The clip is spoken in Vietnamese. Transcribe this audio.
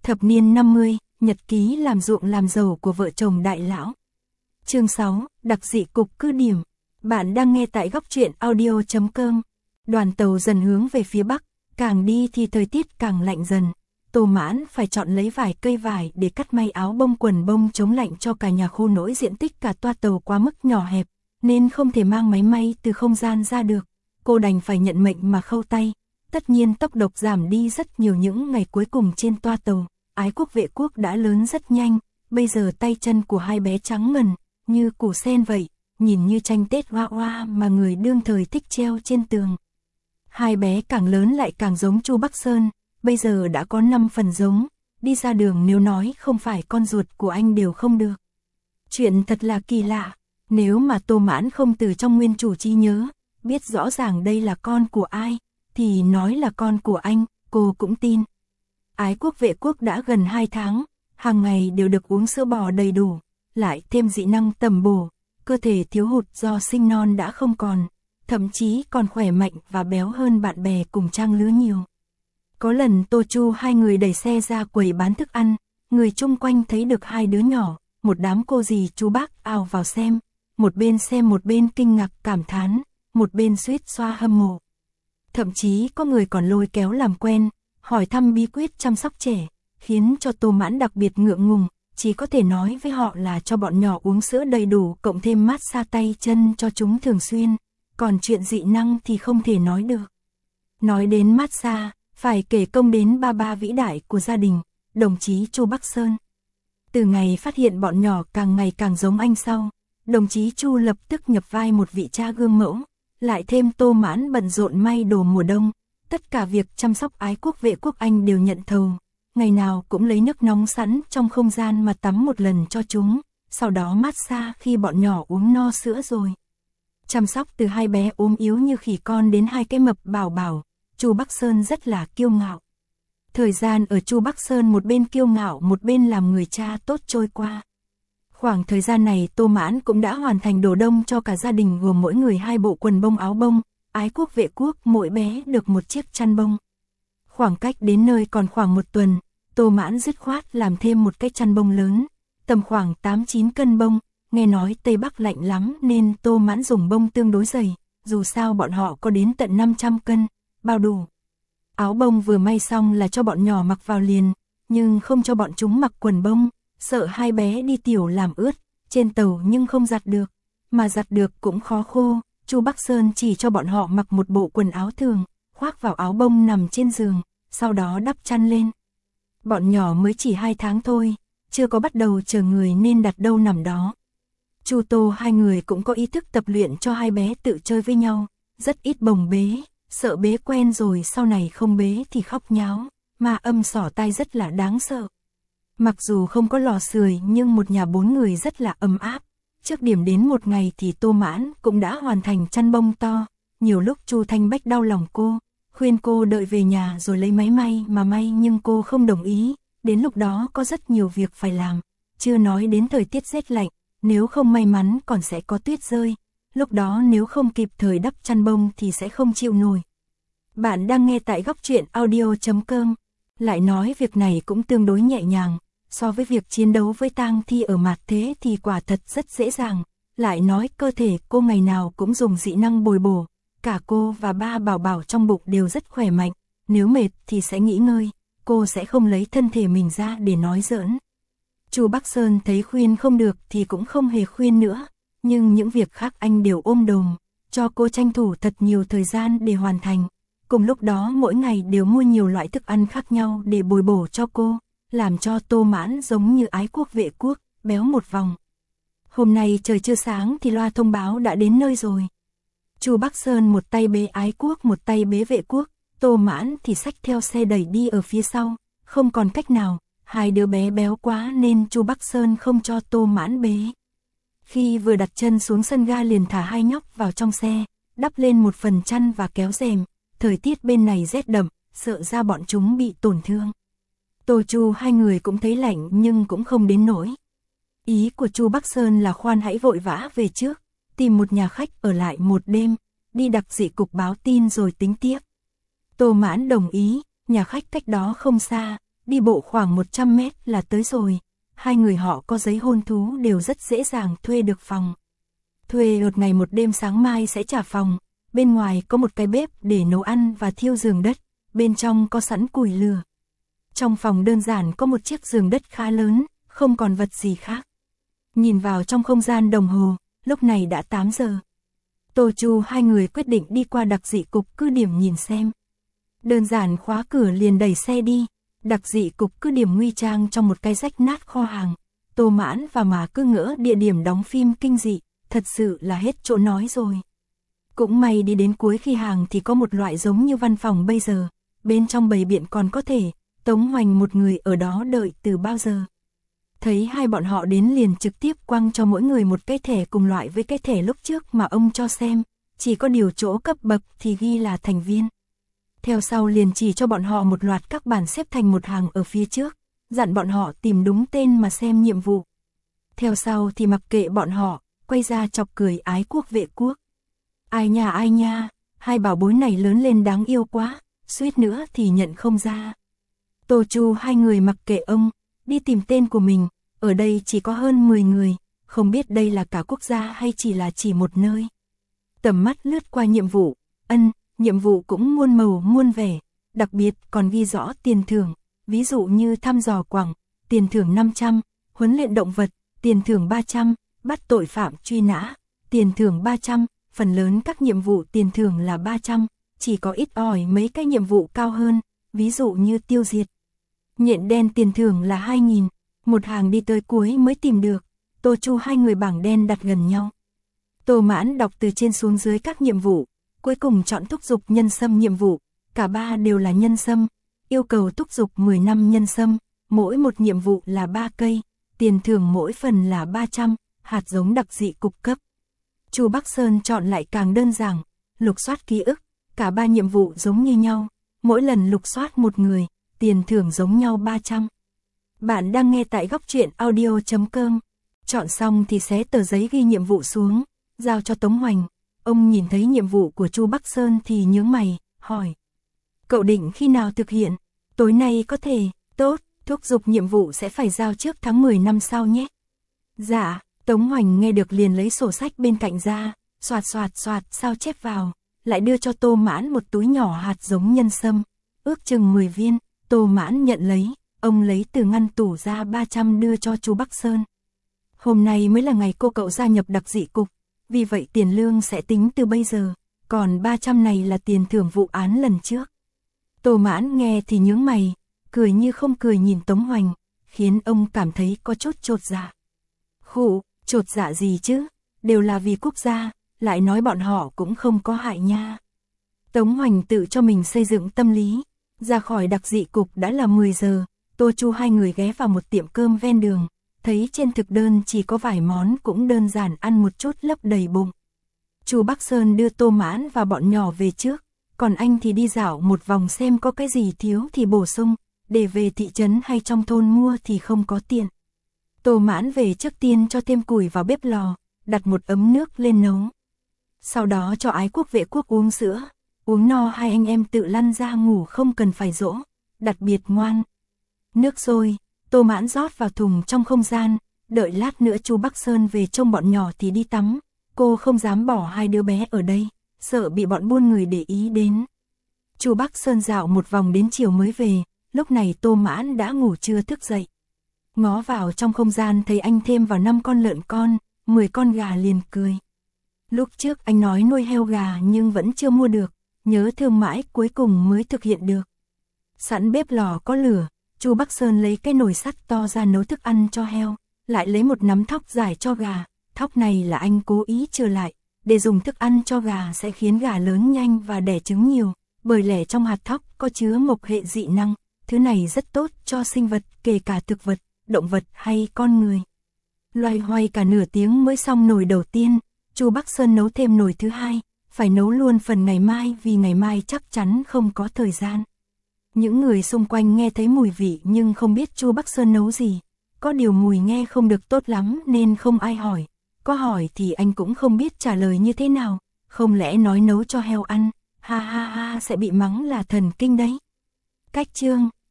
Thập niên 50, nhật ký làm ruộng làm giàu của vợ chồng đại lão. Chương 6, đặc dị cục cứ điểm. Bạn đang nghe tại góc truyện audio.com. Đoàn tàu dần hướng về phía bắc, càng đi thì thời tiết càng lạnh dần. Tô Mãn phải chọn lấy vài cây vải để cắt may áo bông quần bông chống lạnh cho cả nhà khô, nỗi diện tích cả toa tàu quá mức nhỏ hẹp, nên không thể mang máy may từ không gian ra được. Cô đành phải nhận mệnh mà khâu tay. Tất nhiên tốc độ giảm đi rất nhiều những ngày cuối cùng trên toa tàu. Ái Quốc Vệ Quốc đã lớn rất nhanh, bây giờ tay chân của hai bé trắng ngần, như củ sen vậy, nhìn như tranh Tết hoa hoa mà người đương thời thích treo trên tường. Hai bé càng lớn lại càng giống Chu Bắc Sơn, bây giờ đã có 5 phần giống, đi ra đường nếu nói không phải con ruột của anh đều không được. Chuyện thật là kỳ lạ, nếu mà Tô Mãn không từ trong nguyên chủ trí nhớ, biết rõ ràng đây là con của ai, thì nói là con của anh, cô cũng tin. Ái Quốc Vệ Quốc đã gần 2 tháng, hàng ngày đều được uống sữa bò đầy đủ, lại thêm dị năng tầm bổ, cơ thể thiếu hụt do sinh non đã không còn, thậm chí còn khỏe mạnh và béo hơn bạn bè cùng trang lứa nhiều. Có lần Tô Chu hai người đẩy xe ra quầy bán thức ăn, người chung quanh thấy được hai đứa nhỏ, một đám cô dì chú bác ào vào xem một bên kinh ngạc cảm thán, một bên suýt xoa hâm mộ. Thậm chí có người còn lôi kéo làm quen, hỏi thăm bí quyết chăm sóc trẻ, khiến cho Tô Mãn đặc biệt ngượng ngùng, chỉ có thể nói với họ là cho bọn nhỏ uống sữa đầy đủ cộng thêm massage tay chân cho chúng thường xuyên, còn chuyện dị năng thì không thể nói được. Nói đến massage, phải kể công đến ba vĩ đại của gia đình, đồng chí Chu Bắc Sơn. Từ ngày phát hiện bọn nhỏ càng ngày càng giống anh sau, đồng chí Chu lập tức nhập vai một vị cha gương mẫu, lại thêm Tô Mãn bận rộn may đồ mùa đông, tất cả việc chăm sóc Ái Quốc Vệ Quốc anh đều nhận thầu, ngày nào cũng lấy nước nóng sẵn trong không gian mà tắm một lần cho chúng, sau đó massage khi bọn nhỏ uống no sữa rồi. Chăm sóc từ hai bé ốm yếu như khỉ con đến hai cái mập bảo bảo, Chu Bắc Sơn rất là kiêu ngạo. Thời gian ở Chu Bắc Sơn một bên kiêu ngạo một bên làm người cha tốt trôi qua. Khoảng thời gian này Tô Mãn cũng đã hoàn thành đồ đông cho cả gia đình gồm mỗi người 2 bộ quần bông áo bông, Ái Quốc Vệ Quốc mỗi bé được một chiếc chăn bông. Khoảng cách đến nơi còn khoảng 1 tuần, Tô Mãn dứt khoát làm thêm một cái chăn bông lớn, tầm khoảng 8-9 cân bông, nghe nói Tây Bắc lạnh lắm nên Tô Mãn dùng bông tương đối dày, dù sao bọn họ có đến tận 500 cân, bao đủ. Áo bông vừa may xong là cho bọn nhỏ mặc vào liền, nhưng không cho bọn chúng mặc quần bông, sợ hai bé đi tiểu làm ướt, trên tàu nhưng không giặt được, mà giặt được cũng khó khô. Chu Bắc Sơn chỉ cho bọn họ mặc một bộ quần áo thường, khoác vào áo bông nằm trên giường, sau đó đắp chăn lên. Bọn nhỏ mới chỉ 2 tháng thôi, chưa có bắt đầu chờ người nên đặt đâu nằm đó. Chu Tô hai người cũng có ý thức tập luyện cho hai bé tự chơi với nhau, rất ít bồng bế, sợ bế quen rồi sau này không bế thì khóc nháo, mà âm xỏ tai rất là đáng sợ. Mặc dù không có lò sưởi nhưng một nhà 4 người rất là ấm áp. Trước điểm đến một ngày thì Tô Mãn cũng đã hoàn thành chăn bông to, nhiều lúc Chu Thanh Bách đau lòng cô, khuyên cô đợi về nhà rồi lấy máy may mà may nhưng cô không đồng ý, đến lúc đó có rất nhiều việc phải làm, chưa nói đến thời tiết rét lạnh, nếu không may mắn còn sẽ có tuyết rơi, lúc đó nếu không kịp thời đắp chăn bông thì sẽ không chịu nổi. Bạn đang nghe tại góc truyện audio.com, lại nói việc này cũng tương đối nhẹ nhàng. So với việc chiến đấu với tang thi ở mặt thế thì quả thật rất dễ dàng, lại nói cơ thể cô ngày nào cũng dùng dị năng bồi bổ, cả cô và ba bảo bảo trong bụng đều rất khỏe mạnh, nếu mệt thì sẽ nghỉ ngơi, cô sẽ không lấy thân thể mình ra để nói giỡn. Chu Bắc Sơn thấy khuyên không được thì cũng không hề khuyên nữa, nhưng những việc khác anh đều ôm đồm, cho cô tranh thủ thật nhiều thời gian để hoàn thành, cùng lúc đó mỗi ngày đều mua nhiều loại thức ăn khác nhau để bồi bổ cho cô, làm cho Tô Mãn giống như Ái Quốc Vệ Quốc, béo một vòng. Hôm nay trời chưa sáng thì loa thông báo đã đến nơi rồi. Chu Bắc Sơn một tay bế Ái Quốc một tay bế Vệ Quốc, Tô Mãn thì xách theo xe đẩy đi ở phía sau, không còn cách nào, hai đứa bé béo quá nên Chu Bắc Sơn không cho Tô Mãn bế. Khi vừa đặt chân xuống sân ga liền thả hai nhóc vào trong xe, đắp lên một phần chăn và kéo rèm, thời tiết bên này rét đậm, sợ ra bọn chúng bị tổn thương. Tô Chu hai người cũng thấy lạnh nhưng cũng không đến nỗi. Ý của Chu Bắc Sơn là khoan hãy vội vã về trước, tìm một nhà khách ở lại một đêm, đi đặc dị cục báo tin rồi tính tiếp. Tô Mãn đồng ý, nhà khách cách đó không xa, đi bộ khoảng 100 mét là tới rồi. Hai người họ có giấy hôn thú đều rất dễ dàng thuê được phòng. Thuê một ngày một đêm, sáng mai sẽ trả phòng. Bên ngoài có một cái bếp để nấu ăn và thiêu giường đất, bên trong có sẵn củi lửa. Trong phòng đơn giản có một chiếc giường đất khá lớn, không còn vật gì khác. Nhìn vào trong không gian đồng hồ, lúc này đã 8 giờ. Tô Chu hai người quyết định đi qua đặc dị cục cứ điểm nhìn xem. Đơn giản khóa cửa liền đẩy xe đi. Đặc dị cục cứ điểm nguy trang trong một cái rách nát kho hàng. Tô Mãn và Mà cứ ngỡ địa điểm đóng phim kinh dị, thật sự là hết chỗ nói rồi. Cũng may đi đến cuối khi hàng thì có một loại giống như văn phòng bây giờ. Bên trong bày biện còn có thể Tống Hoành một người ở đó đợi từ bao giờ. Thấy hai bọn họ đến liền trực tiếp quăng cho mỗi người một cái thẻ cùng loại với cái thẻ lúc trước mà ông cho xem, chỉ có điều chỗ cấp bậc thì ghi là thành viên. Theo sau liền chỉ cho bọn họ một loạt các bản xếp thành một hàng ở phía trước, dặn bọn họ tìm đúng tên mà xem nhiệm vụ. Theo sau thì mặc kệ bọn họ, quay ra chọc cười ái quốc vệ quốc. Ai nha, hai bảo bối này lớn lên đáng yêu quá, suýt nữa thì nhận không ra. Tô Chu hai người mặc kệ ông, đi tìm tên của mình, ở đây chỉ có hơn 10 người, không biết đây là cả quốc gia hay chỉ là chỉ một nơi. Tầm mắt lướt qua nhiệm vụ, nhiệm vụ cũng muôn màu muôn vẻ, đặc biệt còn ghi rõ tiền thưởng, ví dụ như thăm dò quặng, tiền thưởng 500, huấn luyện động vật, tiền thưởng 300, bắt tội phạm truy nã, tiền thưởng 300, phần lớn các nhiệm vụ tiền thưởng là 300, chỉ có ít ỏi mấy cái nhiệm vụ cao hơn, ví dụ như tiêu diệt nhện đen tiền thưởng là 2.000, một hàng đi tới cuối mới tìm được. Tô Chu hai người bảng đen đặt gần nhau. Tô Mãn đọc từ trên xuống dưới các nhiệm vụ, cuối cùng chọn thúc giục nhân sâm nhiệm vụ, cả ba đều là nhân sâm, yêu cầu thúc giục 10 năm nhân sâm, mỗi một nhiệm vụ là 3 cây, tiền thưởng mỗi phần là 300, hạt giống đặc dị cục cấp. Chu Bắc Sơn chọn lại càng đơn giản, lục soát ký ức, cả ba nhiệm vụ giống như nhau, mỗi lần lục soát một người, tiền thưởng giống nhau 300. Bạn đang nghe tại góc truyện audio.com. Chọn xong thì xé tờ giấy ghi nhiệm vụ xuống, giao cho Tống Hoành. Ông nhìn thấy nhiệm vụ của Chu Bắc Sơn thì nhướng mày, hỏi. Cậu định khi nào thực hiện? Tối nay có thể, tốt, thúc giục nhiệm vụ sẽ phải giao trước tháng 10 năm sau nhé. Dạ, Tống Hoành nghe được liền lấy sổ sách bên cạnh ra, soạt sao chép vào, lại đưa cho Tô Mãn một túi nhỏ hạt giống nhân sâm, ước chừng 10 viên. Tô Mãn nhận lấy, ông lấy từ ngăn tủ ra 300 đưa cho Chu Bắc Sơn. Hôm nay mới là ngày cô cậu gia nhập đặc dị cục, vì vậy tiền lương sẽ tính từ bây giờ, còn 300 này là tiền thưởng vụ án lần trước. Tô Mãn nghe thì nhướng mày, cười như không cười nhìn Tống Hoành, khiến ông cảm thấy có chút chột dạ. Khụ, chột dạ gì chứ, đều là vì quốc gia, lại nói bọn họ cũng không có hại nha. Tống Hoành tự cho mình xây dựng tâm lý. Ra khỏi đặc dị cục đã là 10 giờ, Tô Chu hai người ghé vào một tiệm cơm ven đường, thấy trên thực đơn chỉ có vài món cũng đơn giản ăn một chút lấp đầy bụng. Chu Bắc Sơn đưa Tô Mãn và bọn nhỏ về trước, còn anh thì đi dạo một vòng xem có cái gì thiếu thì bổ sung, để về thị trấn hay trong thôn mua thì không có tiền. Tô Mãn về trước tiên cho thêm củi vào bếp lò, đặt một ấm nước lên nấu. Sau đó cho ái quốc vệ quốc uống sữa. Uống no hai anh em tự lăn ra ngủ không cần phải dỗ, đặc biệt ngoan. Nước sôi, Tô Mãn rót vào thùng trong không gian, đợi lát nữa Chu Bắc Sơn về trông bọn nhỏ thì đi tắm. Cô không dám bỏ hai đứa bé ở đây, sợ bị bọn buôn người để ý đến. Chu Bắc Sơn dạo một vòng đến chiều mới về, lúc này Tô Mãn đã ngủ chưa thức dậy. Ngó vào trong không gian thấy anh thêm vào 5 con lợn con, 10 con gà liền cười. Lúc trước anh nói nuôi heo gà nhưng vẫn chưa mua được. Nhớ thương mãi cuối cùng mới thực hiện được. Sẵn bếp lò có lửa, Chu Bắc Sơn lấy cái nồi sắt to ra nấu thức ăn cho heo, lại lấy một nắm thóc giải cho gà. Thóc này là anh cố ý trở lại, để dùng thức ăn cho gà sẽ khiến gà lớn nhanh và đẻ trứng nhiều, bởi lẽ trong hạt thóc có chứa mộc hệ dị năng, thứ này rất tốt cho sinh vật, kể cả thực vật, động vật hay con người. Loay hoay cả nửa tiếng mới xong nồi đầu tiên, Chu Bắc Sơn nấu thêm nồi thứ hai. Phải nấu luôn phần ngày mai vì ngày mai chắc chắn không có thời gian. Những người xung quanh nghe thấy mùi vị nhưng không biết Chu Bắc Sơn nấu gì. Có điều mùi nghe không được tốt lắm nên không ai hỏi. Có hỏi thì anh cũng không biết trả lời như thế nào. Không lẽ nói nấu cho heo ăn, ha sẽ bị mắng là thần kinh đấy. Cách chương